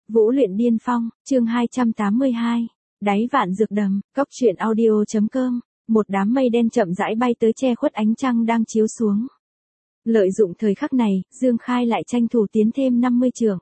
Vũ luyện điên phong, chương 282. Đáy vạn dược đầm, cóc truyện audio.com. Một đám mây đen chậm rãi bay tới che khuất ánh trăng đang chiếu xuống. Lợi dụng thời khắc này, Dương Khai lại tranh thủ tiến thêm 50 trượng.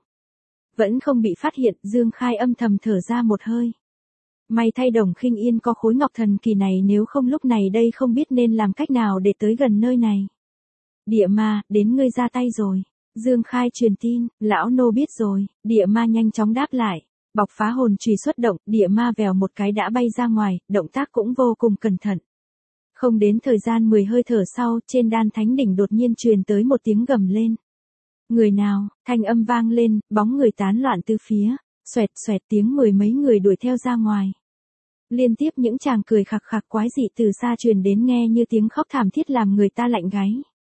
Vẫn không bị phát hiện, Dương Khai âm thầm thở ra một hơi. May thay Đồng Khinh Yên có khối ngọc thần kỳ này, nếu không lúc này đây không biết nên làm cách nào để tới gần nơi này. Địa ma, đến ngươi ra tay rồi. Dương Khai truyền tin, lão nô biết rồi. Địa ma nhanh chóng đáp lại. Bọc phá hồn chùy xuất động, địa ma vèo một cái đã bay ra ngoài, động tác cũng vô cùng cẩn thận. Không đến thời gian 10 hơi thở sau, trên đan thánh đỉnh đột nhiên truyền tới một tiếng gầm lên. Người nào, thanh âm vang lên, bóng người tán loạn từ phía, xoẹt xoẹt tiếng mười mấy người đuổi theo ra ngoài. Liên tiếp những chàng cười khặc khặc quái dị từ xa truyền đến, nghe như tiếng khóc thảm thiết làm người ta lạnh gáy.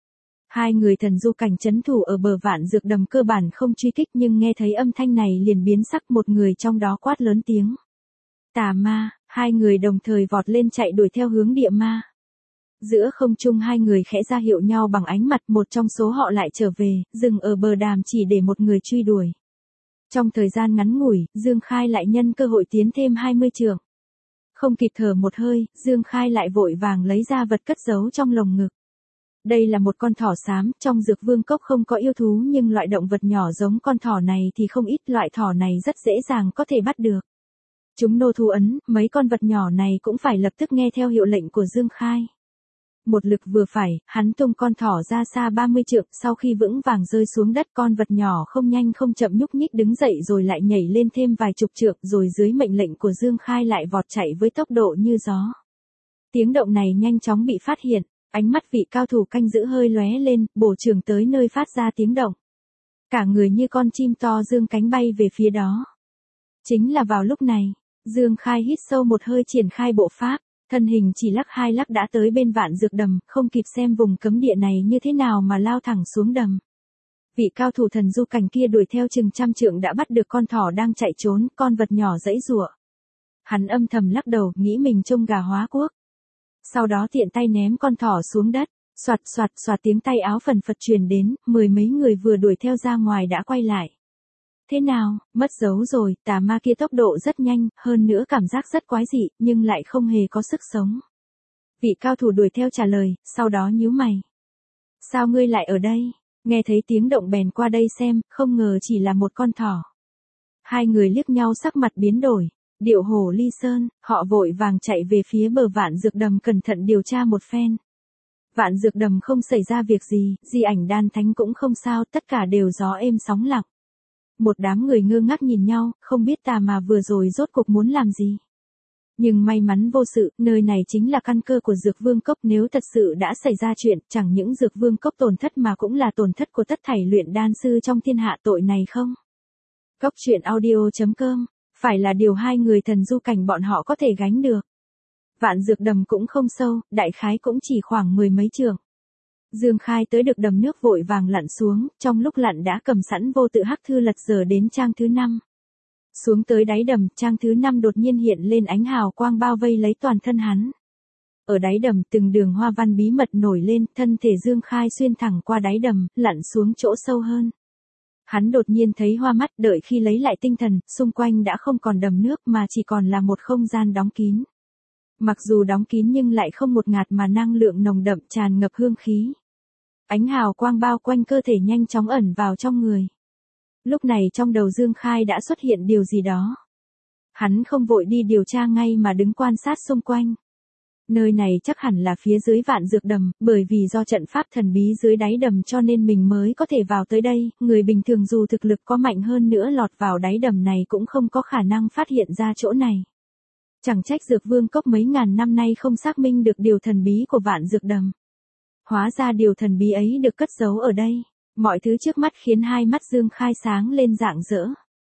Hai người thần du cảnh trấn thủ ở bờ vạn dược đầm cơ bản không truy kích, nhưng nghe thấy âm thanh này liền biến sắc, một người trong đó quát lớn tiếng. Tà ma, hai người đồng thời vọt lên chạy đuổi theo hướng địa ma. Giữa không trung hai người khẽ ra hiệu nhau bằng ánh mặt, một trong số họ lại trở về, dừng ở bờ đàm chỉ để một người truy đuổi. Trong thời gian ngắn ngủi, Dương Khai lại nhân cơ hội tiến thêm 20 trượng. Không kịp thở một hơi, Dương Khai lại vội vàng lấy ra vật cất giấu trong lồng ngực. Đây là một con thỏ xám, trong dược vương cốc không có yêu thú, nhưng loại động vật nhỏ giống con thỏ này thì không ít, loại thỏ này rất dễ dàng có thể bắt được. Chúng nô thu ấn, mấy con vật nhỏ này cũng phải lập tức nghe theo hiệu lệnh của Dương Khai. Một lực vừa phải, hắn tung con thỏ ra xa 30 trượng, sau khi vững vàng rơi xuống đất, con vật nhỏ không nhanh không chậm nhúc nhích đứng dậy rồi lại nhảy lên thêm vài chục trượng, rồi dưới mệnh lệnh của Dương Khai lại vọt chạy với tốc độ như gió. Tiếng động này nhanh chóng bị phát hiện, ánh mắt vị cao thủ canh giữ hơi lóe lên, bổ trường tới nơi phát ra tiếng động. Cả người như con chim to dương cánh bay về phía đó. Chính là vào lúc này, Dương Khai hít sâu một hơi, triển khai bộ pháp. Thân hình chỉ lắc hai lắc đã tới bên vạn dược đầm, không kịp xem vùng cấm địa này như thế nào mà lao thẳng xuống đầm. Vị cao thủ thần du cảnh kia đuổi theo chừng trăm trượng đã bắt được con thỏ đang chạy trốn, con vật nhỏ giãy giụa. Hắn âm thầm lắc đầu, nghĩ mình trông gà hóa quốc. Sau đó tiện tay ném con thỏ xuống đất, soạt soạt soạt tiếng tay áo phần phật truyền đến, mười mấy người vừa đuổi theo ra ngoài đã quay lại. Thế nào, mất dấu rồi, tà ma kia tốc độ rất nhanh, hơn nữa cảm giác rất quái dị, nhưng lại không hề có sức sống. Vị cao thủ đuổi theo trả lời, sau đó nhíu mày. Sao ngươi lại ở đây? Nghe thấy tiếng động bèn qua đây xem, không ngờ chỉ là một con thỏ. Hai người liếc nhau sắc mặt biến đổi, điệu hổ ly sơn, họ vội vàng chạy về phía bờ vạn dược đầm cẩn thận điều tra một phen. Vạn dược đầm không xảy ra việc gì, di ảnh đan thánh cũng không sao, tất cả đều gió êm sóng lặng. Một đám người ngơ ngác nhìn nhau, không biết tà mà vừa rồi rốt cuộc muốn làm gì. Nhưng may mắn vô sự, nơi này chính là căn cơ của dược vương cốc, nếu thật sự đã xảy ra chuyện, chẳng những dược vương cốc tổn thất mà cũng là tổn thất của tất thảy luyện đan sư trong thiên hạ, tội này không? Cóc truyện audio.com, phải là điều hai người thần du cảnh bọn họ có thể gánh được. Vạn dược đầm cũng không sâu, đại khái cũng chỉ khoảng 10 mấy trượng. Dương Khai tới được đầm nước vội vàng lặn xuống, trong lúc lặn đã cầm sẵn vô tự hắc thư lật dở đến trang thứ 5. Xuống tới đáy đầm, trang thứ 5 đột nhiên hiện lên ánh hào quang bao vây lấy toàn thân hắn. Ở đáy đầm từng đường hoa văn bí mật nổi lên, thân thể Dương Khai xuyên thẳng qua đáy đầm, lặn xuống chỗ sâu hơn. Hắn đột nhiên thấy hoa mắt, đợi khi lấy lại tinh thần, xung quanh đã không còn đầm nước mà chỉ còn là một không gian đóng kín. Mặc dù đóng kín nhưng lại không một ngạt mà năng lượng nồng đậm tràn ngập hương khí. Ánh hào quang bao quanh cơ thể nhanh chóng ẩn vào trong người. Lúc này trong đầu Dương Khai đã xuất hiện điều gì đó. Hắn không vội đi điều tra ngay mà đứng quan sát xung quanh. Nơi này chắc hẳn là phía dưới vạn dược đầm, bởi vì do trận pháp thần bí dưới đáy đầm cho nên mình mới có thể vào tới đây, người bình thường dù thực lực có mạnh hơn nữa lọt vào đáy đầm này cũng không có khả năng phát hiện ra chỗ này. Chẳng trách dược vương cốc mấy ngàn năm nay không xác minh được điều thần bí của vạn dược đầm. Hóa ra điều thần bí ấy được cất giấu ở đây. Mọi thứ trước mắt khiến hai mắt Dương Khai sáng lên rạng rỡ.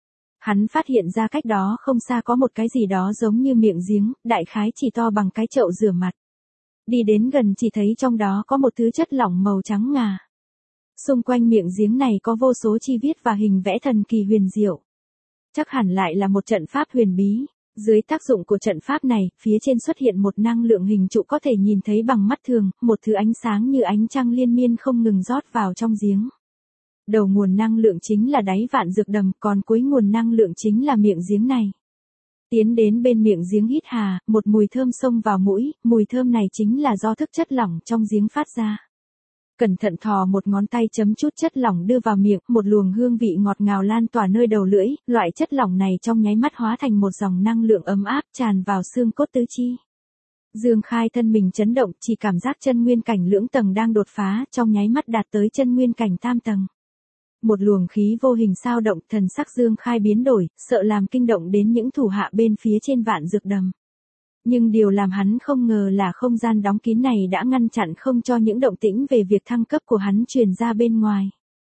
Hắn phát hiện ra cách đó không xa có một cái gì đó giống như miệng giếng, đại khái chỉ to bằng cái chậu rửa mặt. Đi đến gần chỉ thấy trong đó có một thứ chất lỏng màu trắng ngà. Xung quanh miệng giếng này có vô số chi viết và hình vẽ thần kỳ huyền diệu. Chắc hẳn lại là một trận pháp huyền bí. Dưới tác dụng của trận pháp này, phía trên xuất hiện một năng lượng hình trụ có thể nhìn thấy bằng mắt thường, một thứ ánh sáng như ánh trăng liên miên không ngừng rót vào trong giếng. Đầu nguồn năng lượng chính là đáy vạn dược đầm, còn cuối nguồn năng lượng chính là miệng giếng này. Tiến đến bên miệng giếng hít hà, một mùi thơm xông vào mũi, mùi thơm này chính là do thức chất lỏng trong giếng phát ra. Cẩn thận thò một ngón tay chấm chút chất lỏng đưa vào miệng, một luồng hương vị ngọt ngào lan tỏa nơi đầu lưỡi, loại chất lỏng này trong nháy mắt hóa thành một dòng năng lượng ấm áp tràn vào xương cốt tứ chi. Dương Khai thân mình chấn động, chỉ cảm giác chân nguyên cảnh lưỡng tầng đang đột phá, trong nháy mắt đạt tới chân nguyên cảnh tam tầng. Một luồng khí vô hình sao động, thần sắc Dương Khai biến đổi, sợ làm kinh động đến những thủ hạ bên phía trên vạn dược đầm. Nhưng điều làm hắn không ngờ là không gian đóng kín này đã ngăn chặn không cho những động tĩnh về việc thăng cấp của hắn truyền ra bên ngoài.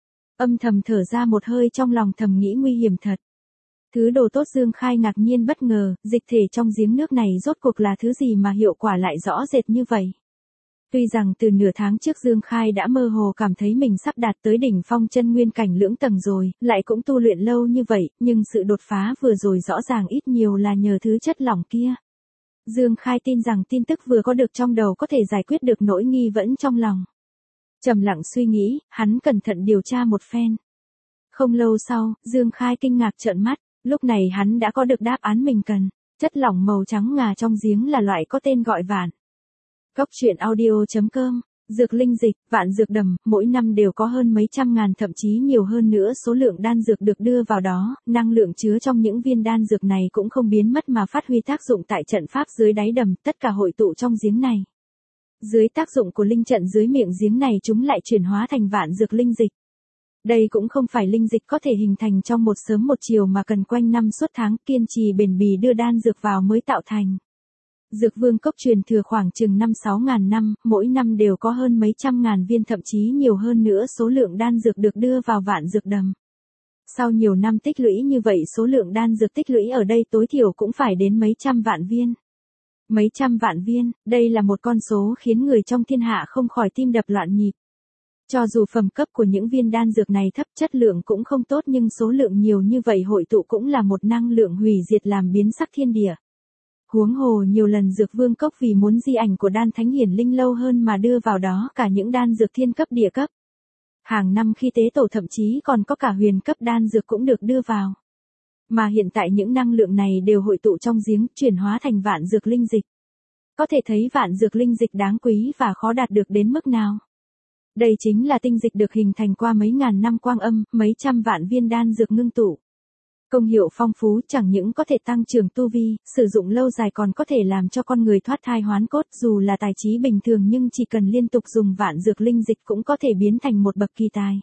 Âm thầm thở ra một hơi trong lòng thầm nghĩ nguy hiểm thật. Thứ đồ tốt Dương Khai ngạc nhiên bất ngờ, dịch thể trong giếng nước này rốt cuộc là thứ gì mà hiệu quả lại rõ rệt như vậy. Tuy rằng từ nửa tháng trước Dương Khai đã mơ hồ cảm thấy mình sắp đạt tới đỉnh phong chân nguyên cảnh lưỡng tầng rồi, lại cũng tu luyện lâu như vậy, nhưng sự đột phá vừa rồi rõ ràng ít nhiều là nhờ thứ chất lỏng kia. Dương Khai tin rằng tin tức vừa có được trong đầu có thể giải quyết được nỗi nghi vấn trong lòng. Trầm lặng suy nghĩ, hắn cẩn thận điều tra một phen. Không lâu sau, Dương Khai kinh ngạc trợn mắt, lúc này hắn đã có được đáp án mình cần. Chất lỏng màu trắng ngà trong giếng là loại có tên gọi vạn. Cóc truyện audio.com, dược linh dịch, vạn dược đầm, mỗi năm đều có hơn mấy trăm ngàn thậm chí nhiều hơn nữa số lượng đan dược được đưa vào đó, năng lượng chứa trong những viên đan dược này cũng không biến mất mà phát huy tác dụng tại trận pháp dưới đáy đầm, tất cả hội tụ trong giếng này. Dưới tác dụng của linh trận dưới miệng giếng này chúng lại chuyển hóa thành vạn dược linh dịch. Đây cũng không phải linh dịch có thể hình thành trong một sớm một chiều mà cần quanh năm suốt tháng kiên trì bền bỉ đưa đan dược vào mới tạo thành. Dược vương cốc truyền thừa khoảng chừng 5-6 ngàn năm, mỗi năm đều có hơn mấy trăm ngàn viên thậm chí nhiều hơn nữa số lượng đan dược được đưa vào vạn dược đầm. Sau nhiều năm tích lũy như vậy số lượng đan dược tích lũy ở đây tối thiểu cũng phải đến mấy trăm vạn viên. Mấy trăm vạn viên, đây là một con số khiến người trong thiên hạ không khỏi tim đập loạn nhịp. Cho dù phẩm cấp của những viên đan dược này thấp chất lượng cũng không tốt nhưng số lượng nhiều như vậy hội tụ cũng là một năng lượng hủy diệt làm biến sắc thiên địa. Huống hồ nhiều lần dược vương cốc vì muốn di ảnh của đan thánh hiển linh lâu hơn mà đưa vào đó cả những đan dược thiên cấp địa cấp. Hàng năm khi tế tổ thậm chí còn có cả huyền cấp đan dược cũng được đưa vào. Mà hiện tại những năng lượng này đều hội tụ trong giếng chuyển hóa thành vạn dược linh dịch. Có thể thấy vạn dược linh dịch đáng quý và khó đạt được đến mức nào. Đây chính là tinh dịch được hình thành qua mấy ngàn năm quang âm, mấy trăm vạn viên đan dược ngưng tụ. Công hiệu phong phú chẳng những có thể tăng trưởng tu vi, sử dụng lâu dài còn có thể làm cho con người thoát thai hoán cốt dù là tài trí bình thường nhưng chỉ cần liên tục dùng vạn dược linh dịch cũng có thể biến thành một bậc kỳ tài.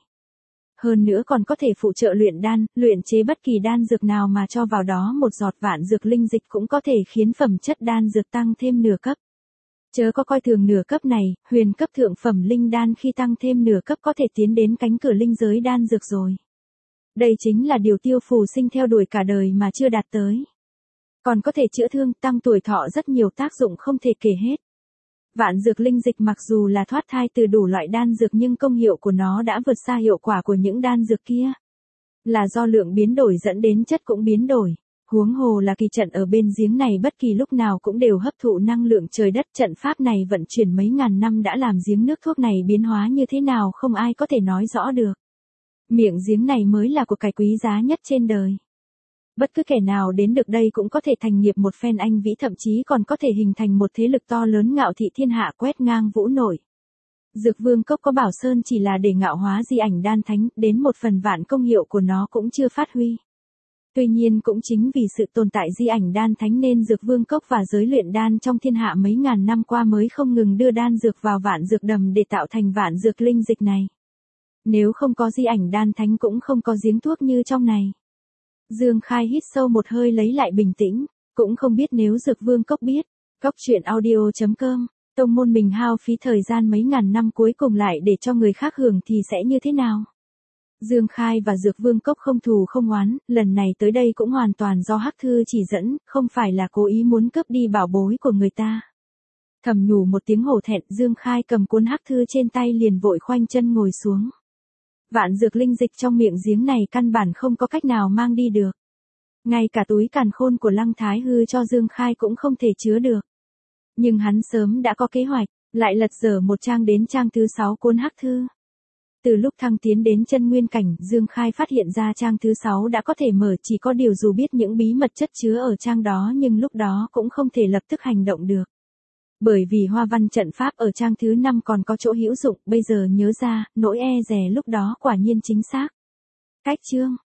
Hơn nữa còn có thể phụ trợ luyện đan, luyện chế bất kỳ đan dược nào mà cho vào đó một giọt vạn dược linh dịch cũng có thể khiến phẩm chất đan dược tăng thêm nửa cấp. Chớ có coi thường nửa cấp này, huyền cấp thượng phẩm linh đan khi tăng thêm nửa cấp có thể tiến đến cánh cửa linh giới đan dược rồi. Đây chính là điều Tiêu Phù Sinh theo đuổi cả đời mà chưa đạt tới. Còn có thể chữa thương, tăng tuổi thọ rất nhiều tác dụng không thể kể hết. Vạn dược linh dịch mặc dù là thoát thai từ đủ loại đan dược nhưng công hiệu của nó đã vượt xa hiệu quả của những đan dược kia. Là do lượng biến đổi dẫn đến chất cũng biến đổi. Huống hồ là kỳ trận ở bên giếng này bất kỳ lúc nào cũng đều hấp thụ năng lượng trời đất, trận pháp này vận chuyển mấy ngàn năm đã làm giếng nước thuốc này biến hóa như thế nào không ai có thể nói rõ được. Miệng giếng này mới là của cải quý giá nhất trên đời. Bất cứ kẻ nào đến được đây cũng có thể thành nghiệp một phen anh vĩ thậm chí còn có thể hình thành một thế lực to lớn ngạo thị thiên hạ quét ngang vũ nội. Dược vương cốc có bảo sơn chỉ là để ngạo hóa di ảnh đan thánh, đến một phần vạn công hiệu của nó cũng chưa phát huy. Tuy nhiên cũng chính vì sự tồn tại di ảnh đan thánh nên dược vương cốc và giới luyện đan trong thiên hạ mấy ngàn năm qua mới không ngừng đưa đan dược vào vạn dược đầm để tạo thành vạn dược linh dịch này. Nếu không có di ảnh đan thánh cũng không có giếng thuốc như trong này. Dương Khai hít sâu một hơi lấy lại bình tĩnh, cũng không biết nếu dược vương cốc biết. Cóc truyện audio.com, tông môn mình hao phí thời gian mấy ngàn năm cuối cùng lại để cho người khác hưởng thì sẽ như thế nào? Dương Khai và Dược Vương Cốc không thù không oán, lần này tới đây cũng hoàn toàn do Hắc Thư chỉ dẫn, không phải là cố ý muốn cướp đi bảo bối của người ta. Thầm nhủ một tiếng hổ thẹn, Dương Khai cầm cuốn Hắc Thư trên tay liền vội khoanh chân ngồi xuống. Vạn dược linh dịch trong miệng giếng này căn bản không có cách nào mang đi được. Ngay cả túi càn khôn của Lăng Thái Hư cho Dương Khai cũng không thể chứa được. Nhưng hắn sớm đã có kế hoạch, lại lật dở một trang đến trang thứ 6 cuốn Hắc Thư. Từ lúc thăng tiến đến chân nguyên cảnh, Dương Khai phát hiện ra trang thứ 6 đã có thể mở, chỉ có điều dù biết những bí mật chất chứa ở trang đó nhưng lúc đó cũng không thể lập tức hành động được. Bởi vì hoa văn trận pháp ở trang thứ 5 còn có chỗ hữu dụng, bây giờ nhớ ra, nỗi e dè lúc đó quả nhiên chính xác. Cách chương